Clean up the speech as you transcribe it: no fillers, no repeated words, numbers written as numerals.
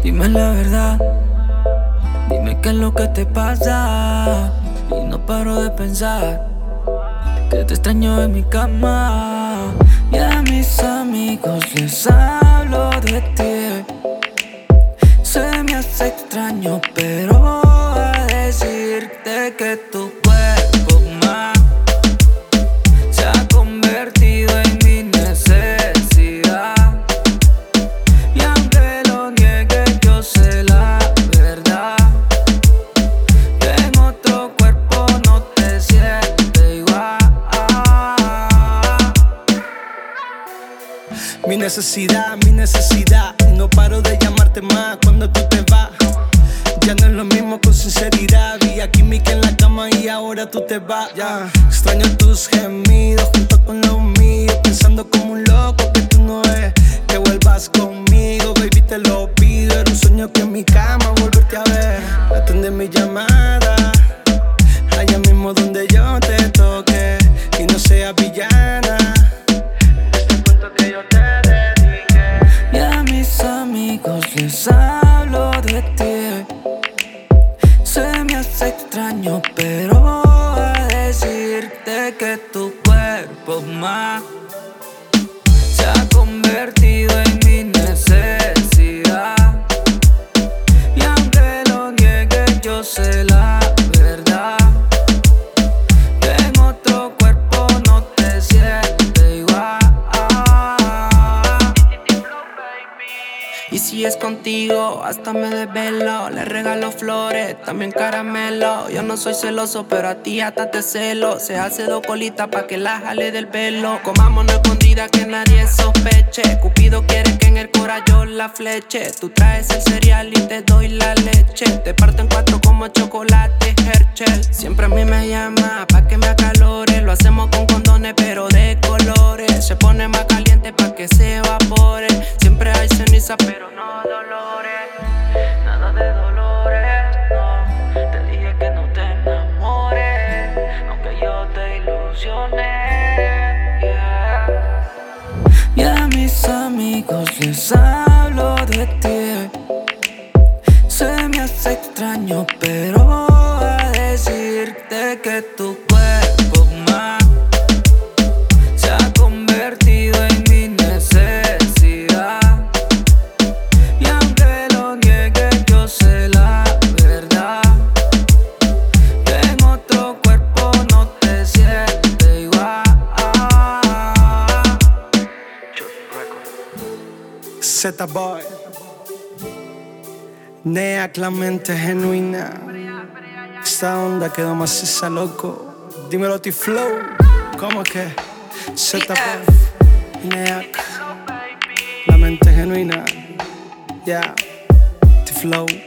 Dime la verdad, dime qué es lo que te pasa. Y no paro de pensar que te extraño en mi cama. Y a mis amigos les hablo de ti. Se me hace extraño, pero voy a decirte que tu cuerpo más se ha convertido en mi necesidad. Y aunque lo niegue, yo sé la verdad, que en otro cuerpo no te sientes igual. Mi necesidad, y no paro de llamarte más cuando tú te vas. Ya no es lo mismo con sinceridad. Había química en la cama y ahora tú te vas. Extraño tus gemidos junto con los míos, pensando como un loco que tú no es. Que vuelvas conmigo, baby, te lo pido. Era un sueño que en mi cama volverte a ver. Atiende mi llamada, allá mismo donde yo te toque, y no seas villana. Este cuento que yo te dediqué. Y a mis amigos les hablo de ti. Se me hace extraño, pero voy a decirte que tu cuerpo más se ha convertido en mi necesidad. Y aunque lo niegue, yo sé la verdad, que en otro cuerpo no te sientes igual. Y si es contigo, hasta me desvelo. Le regalo flores, también caramelo. Yo no soy celoso, pero a ti hasta te celo. Se hace dos colitas pa' que la jale del pelo. Comámonos escondida que nadie sospeche. Cupido quiere que en el cora yo la fleche. Tú traes el cereal y te doy la leche. Te parto en cuatro como chocolate Herschel. Siempre a mí me llama pa' que me acalore. Lo hacemos con condones pero de colores. Se pone más caliente pa' que se evapore. Siempre hay ceniza pero no dolores. Nada de dolores, no. Te dije que no te enamores, aunque yo te ilusioné, yeah. Y a mis amigos les hablo de ti. Se me hace extraño, pero voy a decirte que tu cuerpo más se ha convertido en mi necesidad. Y aunque lo niegue, yo sé la verdad, que en otro cuerpo no te sientes igual. Z-Boy, Neak, la mente genuina. Esta onda quedó maciza, loco. Dímelo, T-Flow. ¿Cómo que? Z-Boy, Neak, la mente genuina. Yeah, T-Flow.